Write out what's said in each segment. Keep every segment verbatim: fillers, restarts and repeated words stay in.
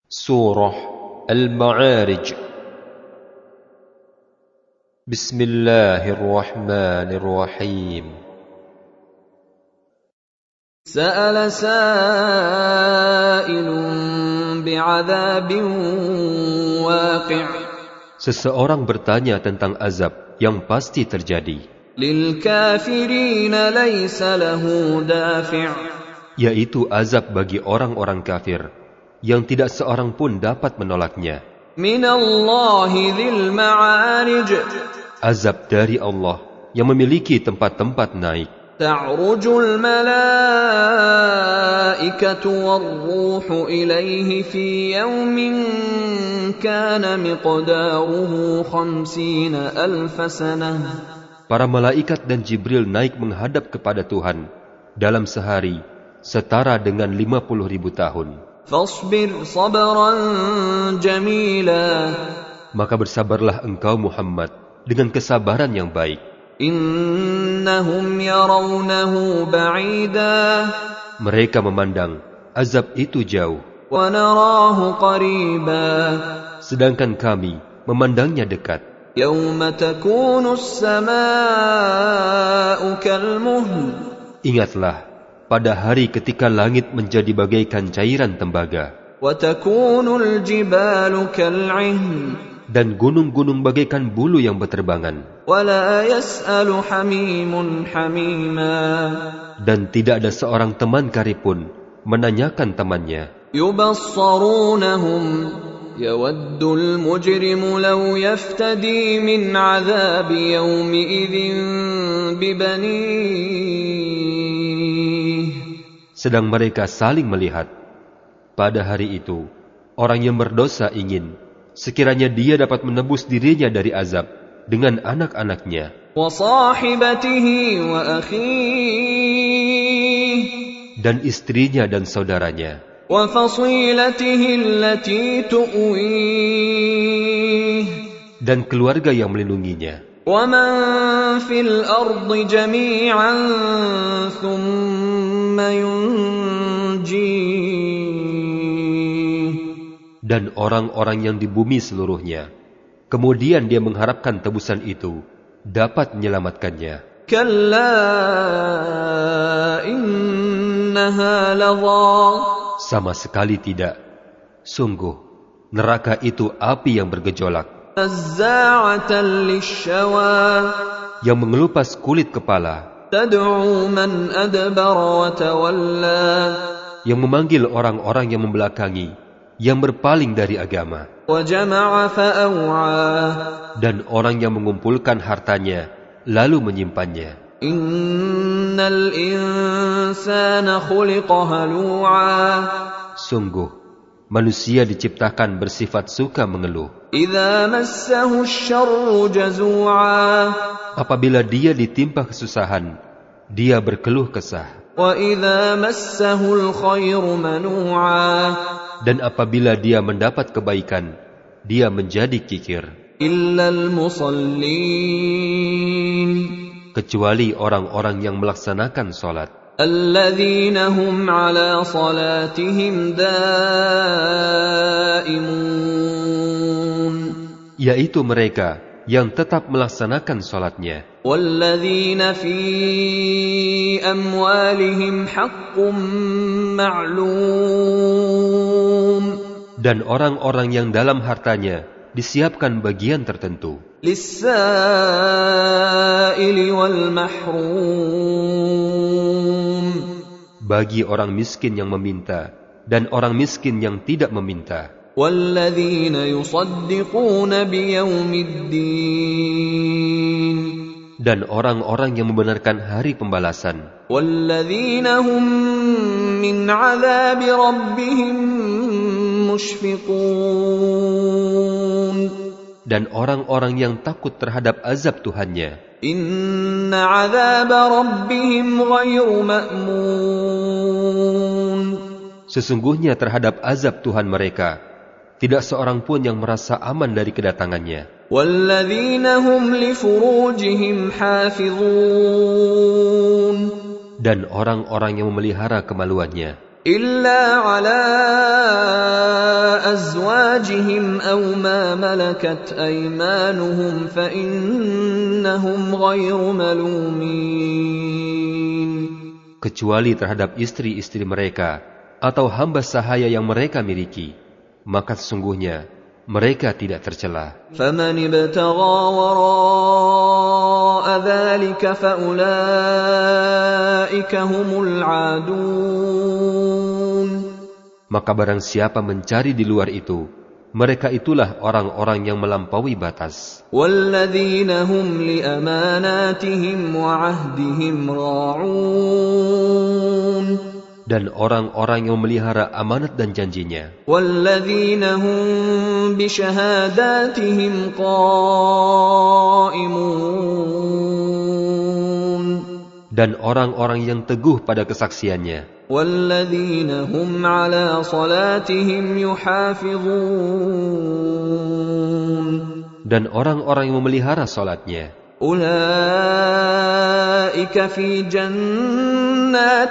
Surah Al-Ma'arij. Bismillahirrahmanirrahim. Sa'ala sa'ilun bi'adzabin waqi'. Seseorang bertanya tentang azab yang pasti terjadi. Lil kafirina laysa lahu dafi'. Yaitu azab bagi orang-orang kafir yang tidak seorang pun dapat menolaknya. Minallahi dzil ma'arij. Azab dari Allah yang memiliki tempat-tempat naik. Ta'rujul malaikatu war-ruhu ilaihi fi yawmin kana miqdaruhu khamsina alf sanah. Para malaikat dan Jibril naik menghadap kepada Tuhan dalam sehari setara dengan lima puluh ribu tahun. Fasbir sabran jamila. Maka bersabarlah engkau Muhammad dengan kesabaran yang baik. Innahum yarawnahu ba'ida. Mereka memandang azab itu jauh. Wa narahu qariba. Sedangkan kami memandangnya dekat. Yawma takunu as-samaa'u kalmuhl. Ingatlah pada hari ketika langit menjadi bagaikan cairan tembaga. Wa takunul jibalu kal'ihn. Dan gunung-gunung bagaikan bulu yang berterbangan. Wa la yas'alu hamimun hamima. Dan tidak ada seorang teman karib pun menanyakan temannya. Yubassarunahum yawaddul mujrimu law yaftadi min 'adzabi yawmi idzin bibanihi. Sedang mereka saling melihat. Pada hari itu, orang yang berdosa ingin sekiranya dia dapat menebus dirinya dari azab dengan anak-anaknya. Wa sahibatihi wa akhihi. Dan istrinya dan saudaranya. Wa fasilatihi allati tu'wih. Dan keluarga yang melindunginya. Wa man fil ardi jami'an thumma yunjih. Dan orang-orang yang di bumi seluruhnya. Kemudian dia mengharapkan tebusan itu dapat menyelamatkannya. Kalla innaha ladha. Sama sekali tidak. Sungguh, neraka itu api yang bergejolak. Nazza'atan lishawa. Yang mengelupas kulit kepala. Tad'u man adbara wa tawalla. Yang memanggil orang-orang yang membelakangi, yang berpaling dari agama. Wa jama'a fa'aw'a. Dan orang yang mengumpulkan hartanya lalu menyimpannya. Innal insana khuliqa halu'a. Sungguh, manusia diciptakan bersifat suka mengeluh. Idza massahu asy-syarru jazu'a. Apabila dia ditimpa kesusahan, dia berkeluh kesah. Wa idza massahu al-khairu manu'a. Dan apabila dia mendapat kebaikan, dia menjadi kikir. Illal musallin. Kecuali orang-orang yang melaksanakan salat. Alladzina hum ala salatihim daimun. Yaitu mereka yang tetap melaksanakan salatnya. Walladzina fi amwalihim haqqun ma'lum. Dan orang-orang yang dalam hartanya disiapkan bagian tertentu. Lis-sa'ili wal mahrum. Bagi orang miskin yang meminta dan orang miskin yang tidak meminta. Walladzina yusaddiquna biyaumiddin. Dan orang-orang yang membenarkan hari pembalasan. Walladzina hum min 'adzabi rabbihim mushfiqun. Dan orang-orang yang takut terhadap azab Tuhannya. Inna 'adzaba rabbihim ghairu ma'mun. Sesungguhnya terhadap azab Tuhan mereka tidak seorang pun yang merasa aman dari kedatangannya. Walladzina hum li furujihim hafizun. Dan orang-orang yang memelihara kemaluannya. Illa ala أزواجهم أو ما ملكت أيمانهم فإنهم غير ملومين. Kecuali terhadap istri-istri mereka atau hamba sahaya yang mereka miliki, maka sesungguhnya mereka tidak tercela. فَمَنِ ابْتَغَى وَرَاءَ ذَلِكَ فَأُولَئِكَ هُمُ الْعَادُونَ. Maka barang siapa mencari di luar itu, mereka itulah orang-orang yang melampaui batas. وَالَّذِينَ هُمْ لِأَمَانَاتِهِمْ وَعَهْدِهِمْ رَاعُونَ. Dan orang-orang yang memelihara amanat dan janjinya. وَالَّذِينَ هُمْ بِشَهَادَاتِهِمْ قَائِمُونَ. Dan orang-orang yang teguh pada kesaksiannya. وَالَّذِينَ هُمْ عَلَى صَلَاتِهِمْ يُحَافِظُونَ. Dan orang-orang yang memelihara salatnya. أُولَئِكَ فِي جَنَّاتٍ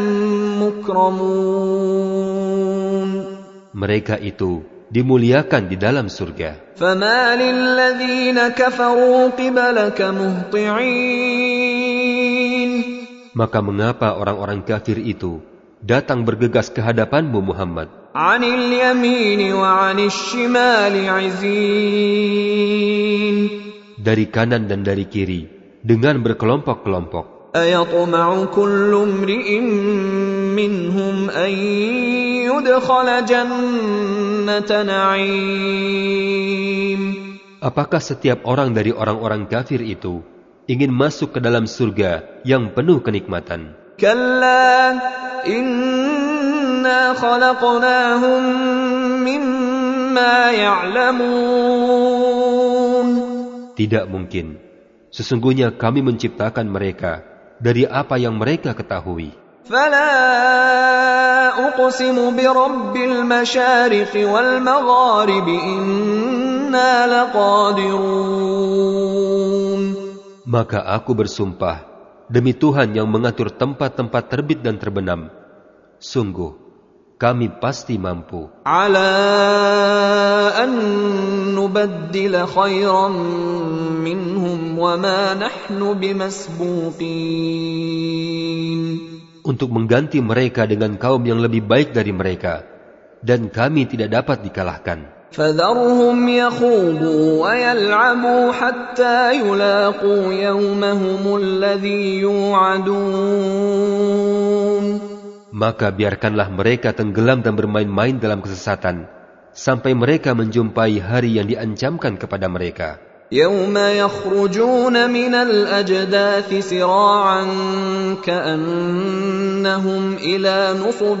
مُكْرَمُونَ. Mereka itu dimuliakan di dalam surga. فَمَالِ الَّذِينَ كَفَرُوا قِبَلَكَ مُهْطِعِينَ. Maka mengapa orang-orang kafir itu datang bergegas ke hadapanmu Muhammad? عَنِ الْيَمِينِ وَعَنِ الشِّمَالِ عِزِينَ. Dari kanan dan dari kiri dengan berkelompok-kelompok. أَيَطْمَعُ كُلُّ امْرِئٍ مِّنْهُمْ أَن يُدْخَلَ جَنَّةَ نَعِيمٍ. Apakah setiap orang dari orang-orang kafir itu ingin masuk ke dalam surga yang penuh kenikmatan? كَلَّا إِنَّا خَلَقْنَاهُمْ مِمَّا يَعْلَمُونَ. Tidak mungkin. Sesungguhnya kami menciptakan mereka dari apa yang mereka ketahui. فَلَا أُقْسِمُ بِرَبِّ الْمَشَارِقِ وَالْمَغَارِبِ إِنَّا لَقَادِرُونَ. Maka aku bersumpah demi Tuhan yang mengatur tempat-tempat terbit dan terbenam. Sungguh, kami pasti mampu. عَلَىٰ أَن نُّبَدِّلَ خَيْرًا مِّنْهُمْ وَمَا نَحْنُ بِمَسْبُوقِينَ. Untuk mengganti mereka dengan kaum yang lebih baik dari mereka, dan kami tidak dapat dikalahkan. فَذَرْهُمْ يَخُوضُوا وَيَلْعَبُوا حَتَّى يُلَاقُوا يَوْمَهُمُ الَّذِي يُوعَدُونَ. Maka biarkanlah mereka tenggelam dan bermain-main dalam kesesatan, sampai mereka menjumpai hari yang diancamkan kepada mereka. يَوْمَ يَخْرُجُونَ مِنَ الْأَجْدَاثِ سِرَاعًا كَأَنَّهُمْ إِلَى نُصُبٍ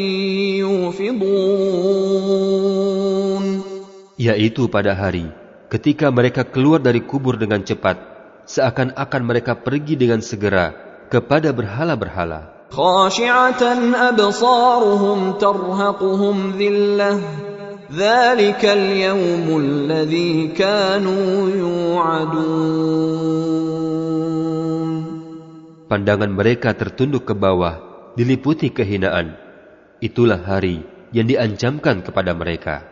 يُوفِضُونَ. Yaitu pada hari ketika mereka keluar dari kubur dengan cepat, seakan-akan mereka pergi dengan segera kepada berhala-berhala. خَاشِعَةً أَبْصَارُهُمْ تَرْهَقُهُمْ ذِلَّةٌ ذَلِكَ الْيَوْمُ الَّذِي كَانُوا يُوعَدُونَ. Pandangan mereka tertunduk ke bawah, diliputi kehinaan. Itulah hari yang diancamkan kepada mereka.